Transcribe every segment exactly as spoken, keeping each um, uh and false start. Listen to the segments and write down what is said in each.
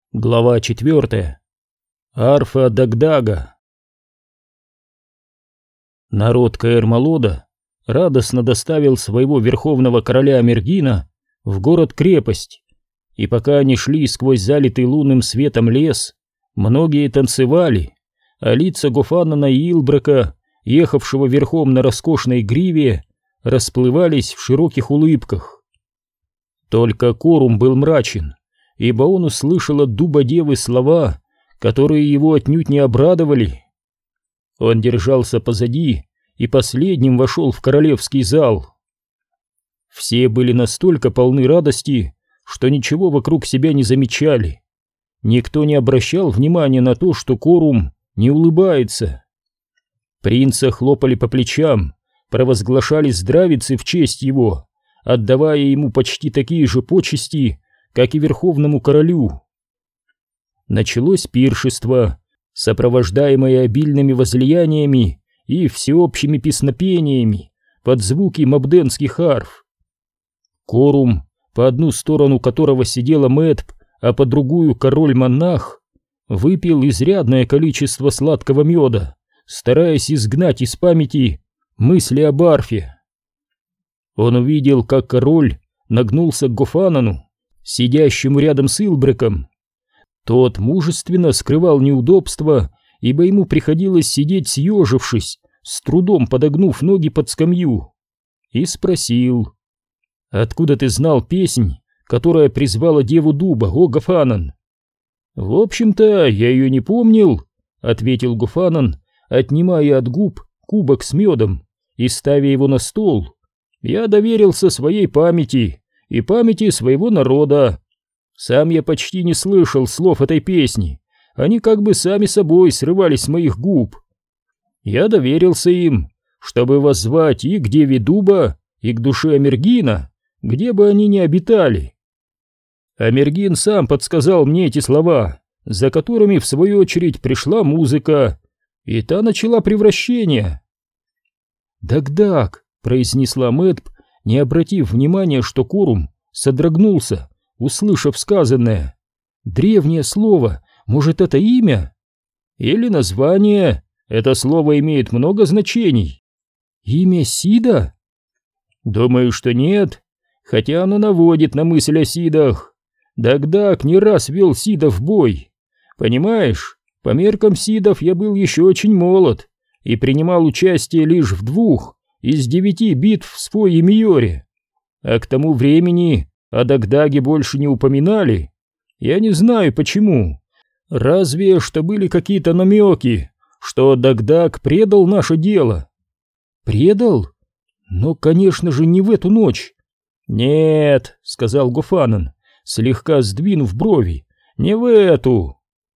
Глава четвертая. Арфа Дагдага. Народ Каэр-Малода радостно доставил своего верховного короля Амергина в город-крепость, и пока они шли сквозь залитый лунным светом лес, многие танцевали, а лица Гофанана и Илбрека, ехавшего верхом на роскошной гриве, расплывались в широких улыбках. Только Корум был мрачен, ибо он услышал от дуба девы слова, которые его отнюдь не обрадовали. Он держался позади и последним вошел в королевский зал. Все были настолько полны радости, что ничего вокруг себя не замечали. Никто не обращал внимания на то, что Корум не улыбается. Принца хлопали по плечам, провозглашали здравицы в честь его, отдавая ему почти такие же почести, как и верховному королю. Началось пиршество, сопровождаемое обильными возлияниями и всеобщими песнопениями под звуки мабденских арф. Корум, по одну сторону которого сидела Мэтп, а по другую король-монах, выпил изрядное количество сладкого меда, стараясь изгнать из памяти мысли об арфе. Он увидел, как король нагнулся к Гофанану, сидящему рядом с Илбреком. Тот мужественно скрывал неудобства, ибо ему приходилось сидеть съежившись, с трудом подогнув ноги под скамью, и спросил: «Откуда ты знал песнь, которая призвала деву дуба, о Гофанан?» «В общем-то, я ее не помнил», — ответил Гофанан, отнимая от губ кубок с медом и ставя его на стол. «Я доверился своей памяти и памяти своего народа. Сам я почти не слышал слов этой песни, они как бы сами собой срывались с моих губ. Я доверился им, чтобы воззвать и к деве дуба, и к душе Амергина, где бы они ни обитали. Амергин сам подсказал мне эти слова, за которыми в свою очередь пришла музыка, и та начала превращение». «Дагдаг», — произнесла Мэтп, не обратив внимания, что Корум содрогнулся, услышав сказанное. «Древнее слово, может, это имя?» «Или название, это слово имеет много значений». «Имя Сида?» «Думаю, что нет, хотя оно наводит на мысль о Сидах. Дагдаг не раз вел Сидов в бой. Понимаешь, по меркам Сидов я был еще очень молод и принимал участие лишь в двух из девяти битв в Сфой-Емиоре, а к тому времени о Дагдаге больше не упоминали. Я не знаю почему, разве что были какие-то намеки, что Дагдаг предал наше дело». «Предал? Но, конечно же, не в эту ночь». «Нет», — сказал Гофанан, слегка сдвинув брови, — «не в эту».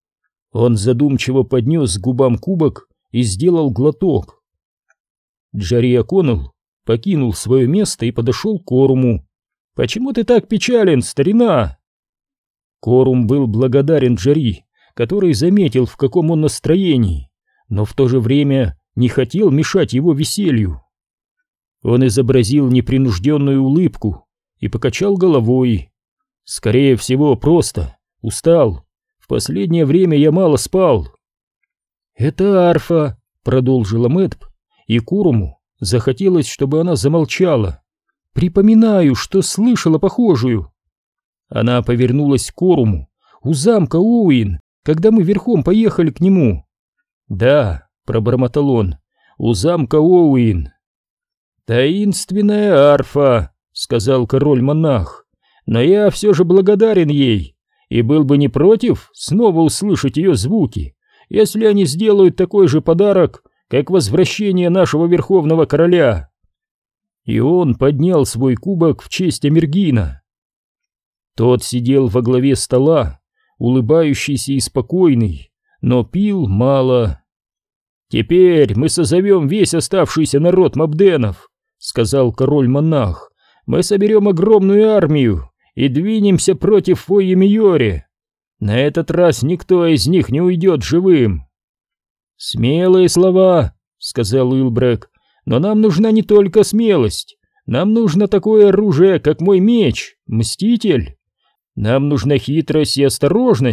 Он задумчиво поднес к губам кубок и сделал глоток. Джари О'Коннелл покинул свое место и подошел к Коруму. «Почему ты так печален, старина?» Корум был благодарен Джари, который заметил, в каком он настроении, но в то же время не хотел мешать его веселью. Он изобразил непринужденную улыбку и покачал головой. «Скорее всего, просто устал. В последнее время я мало спал». «Это арфа», — продолжила Мэтп, и Коруму захотелось, чтобы она замолчала. «Припоминаю, что слышала похожую». Она повернулась к Коруму. «У замка Оуин, когда мы верхом поехали к нему». «Да», — пробормотал он, — «у замка Оуин». «Таинственная арфа», — сказал король-монах, — «но я все же благодарен ей и был бы не против снова услышать ее звуки, если они сделают такой же подарок, как возвращение нашего верховного короля». И он поднял свой кубок в честь Амергина. Тот сидел во главе стола, улыбающийся и спокойный, но пил мало. «Теперь мы созовем весь оставшийся народ мабденов», — сказал король-монах. «Мы соберем огромную армию и двинемся против Фой-Емиоре. На этот раз никто из них не уйдет живым». «Смелые слова», — сказал Илбрек, — «но нам нужна не только смелость. Нам нужно такое оружие, как мой меч, Мститель. Нам нужна хитрость и осторожность,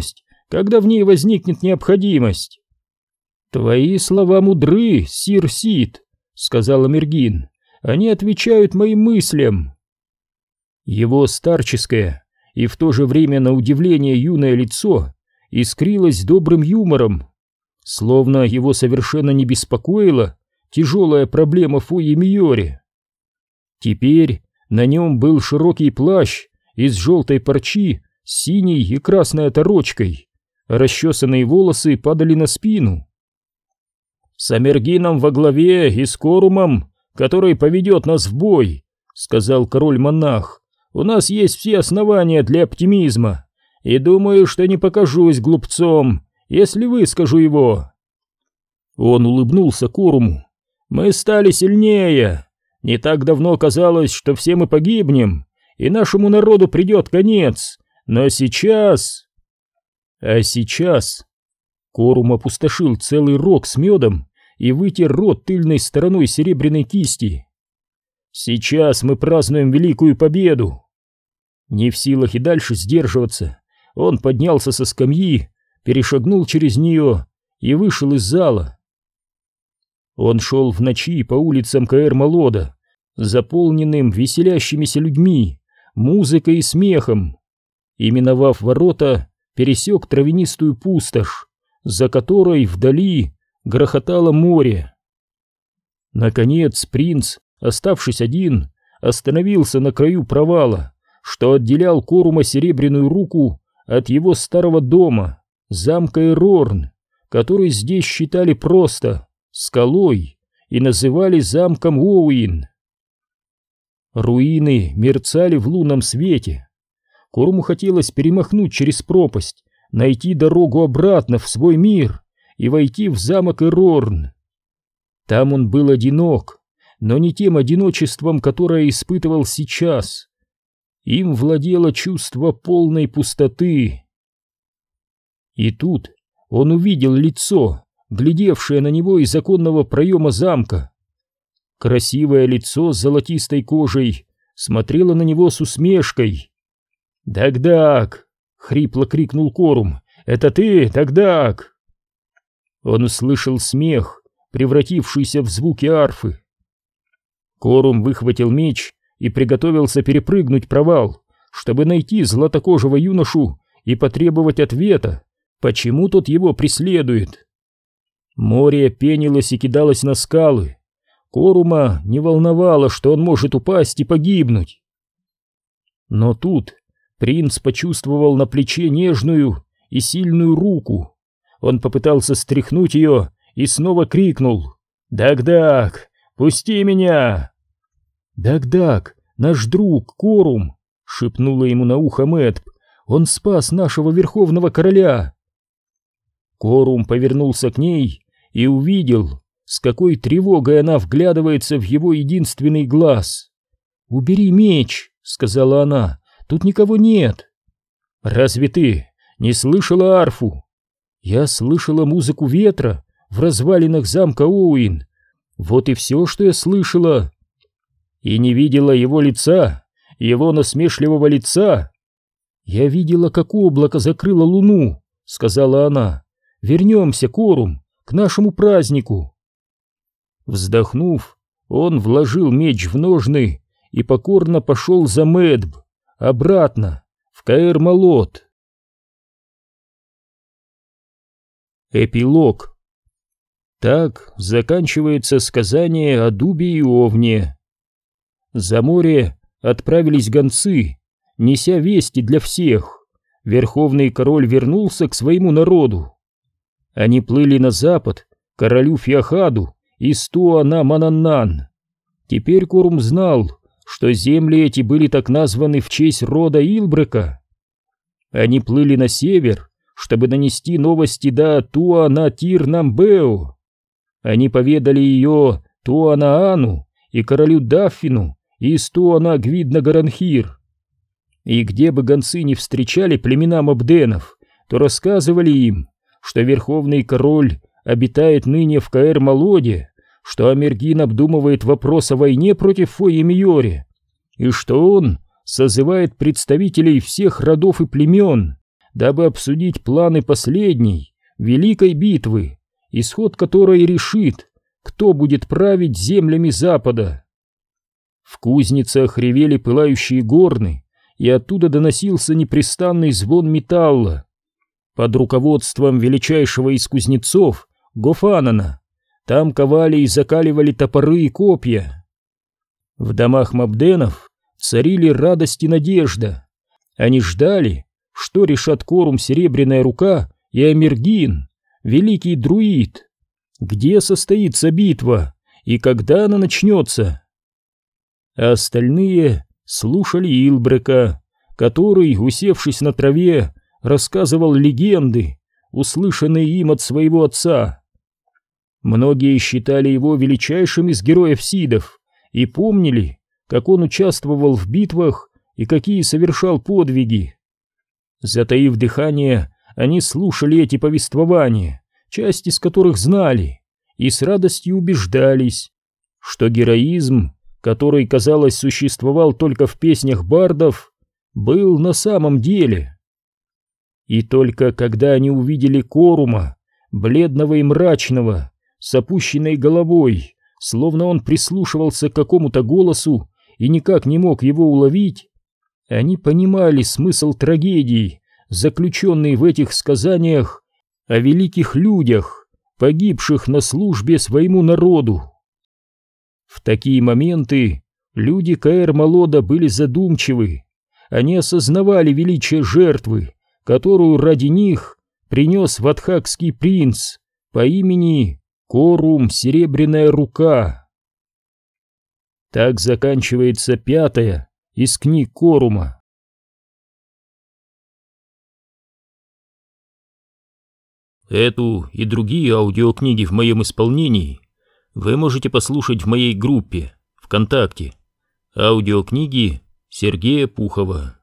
когда в ней возникнет необходимость. «Твои слова мудры, сир Сид», — сказал Амергин. «Они отвечают моим мыслям». Его старческое и в то же время на удивление юное лицо искрилось добрым юмором, словно его совершенно не беспокоила тяжелая проблема Фойи Миори. Теперь на нем был широкий плащ из желтой парчи с синей и красной оторочкой, а расчесанные волосы падали на спину. «С Амергином во главе и с Корумом, который поведет нас в бой», — сказал король-монах, — «у нас есть все основания для оптимизма, и думаю, что не покажусь глупцом, если выскажу его». Он улыбнулся Коруму. «Мы стали сильнее. Не так давно казалось, что все мы погибнем, и нашему народу придет конец, но сейчас...» А сейчас... Корум опустошил целый рог с медом и вытер рот тыльной стороной серебряной кисти. «Сейчас мы празднуем великую победу!» Не в силах и дальше сдерживаться, он поднялся со скамьи, перешагнул через нее и вышел из зала. Он шел в ночи по улицам Каэр-Малода, заполненным веселящимися людьми, музыкой и смехом, и, миновав ворота, пересек травянистую пустошь, за которой вдали грохотало море. Наконец принц, оставшись один, остановился на краю провала, что отделял Корума Серебряную Руку от его старого дома, замка Эрорн, который здесь считали просто скалой и называли замком Оуин. Руины мерцали в лунном свете. Коруму хотелось перемахнуть через пропасть, найти дорогу обратно в свой мир и войти в замок Эрорн. Там он был одинок, но не тем одиночеством, которое испытывал сейчас. Им владело чувство полной пустоты. И тут он увидел лицо, глядевшее на него из оконного проема замка. Красивое лицо с золотистой кожей смотрело на него с усмешкой. «Дагдаг!» — хрипло крикнул Корум. «Это ты, Дагдаг!» Он услышал смех, превратившийся в звуки арфы. Корум выхватил меч и приготовился перепрыгнуть провал, чтобы найти златокожего юношу и потребовать ответа, почему тот его преследует. Море пенилось и кидалось на скалы. Корума не волновало, что он может упасть и погибнуть. Но тут принц почувствовал на плече нежную и сильную руку. Он попытался стряхнуть ее и снова крикнул: «Дагдаг, пусти меня!» «Дагдаг, наш друг Корум!» — шепнула ему на ухо Мэтб. «Он спас нашего верховного короля!» Корум повернулся к ней и увидел, с какой тревогой она вглядывается в его единственный глаз. «Убери меч!» — сказала она. «Тут никого нет!» «Разве ты не слышала арфу?» «Я слышала музыку ветра в развалинах замка Оуин. Вот и все, что я слышала!» «И не видела его лица, его насмешливого лица?» «Я видела, как облако закрыло луну», — сказала она. «Вернемся, Корум, к нашему празднику». Вздохнув, он вложил меч в ножны и покорно пошел за Мэтб, обратно, в Каэр-Малод. Эпилог. Так заканчивается сказание о дубе и овне. За море отправились гонцы, неся вести для всех. Верховный король вернулся к своему народу. Они плыли на запад, к королю Фиахаду из Туана-Мананнан. Теперь Корум знал, что земли эти были так названы в честь рода Илбрека. Они плыли на север, чтобы нанести новости до Туана-Тир-Намбео. Они поведали ее Туанаану и королю Даффину из Туана-Гвидна-Гаранхир. И где бы гонцы не встречали племена Мобденов, то рассказывали им, что верховный король обитает ныне в Каэр-Малоде, что Амергин обдумывает вопрос о войне против Фойи Миори, и что он созывает представителей всех родов и племен, дабы обсудить планы последней, великой битвы, исход которой решит, кто будет править землями Запада. В кузницах ревели пылающие горны, и оттуда доносился непрестанный звон металла. Под руководством величайшего из кузнецов, Гофанана, там ковали и закаливали топоры и копья. В домах мабденов царили радость и надежда. Они ждали, что решат Корум Серебряная Рука и Амергин, великий друид. Где состоится битва и когда она начнется? А остальные слушали Илбрека, который, усевшись на траве, рассказывал легенды, услышанные им от своего отца. Многие считали его величайшим из героев сидов и помнили, как он участвовал в битвах и какие совершал подвиги. Затаив дыхание, они слушали эти повествования, часть из которых знали, и с радостью убеждались, что героизм, который, казалось, существовал только в песнях бардов, был на самом деле. И только когда они увидели Корума, бледного и мрачного, с опущенной головой, словно он прислушивался к какому-то голосу и никак не мог его уловить, они понимали смысл трагедии, заключенный в этих сказаниях о великих людях, погибших на службе своему народу. В такие моменты люди Каэр-Малода были задумчивы, они осознавали величие жертвы, которую ради них принес ватхакский принц по имени Корум Серебряная Рука. Так заканчивается пятая из книг Корума. Эту и другие аудиокниги в моем исполнении вы можете послушать в моей группе ВКонтакте «Аудиокниги Сергея Пухова».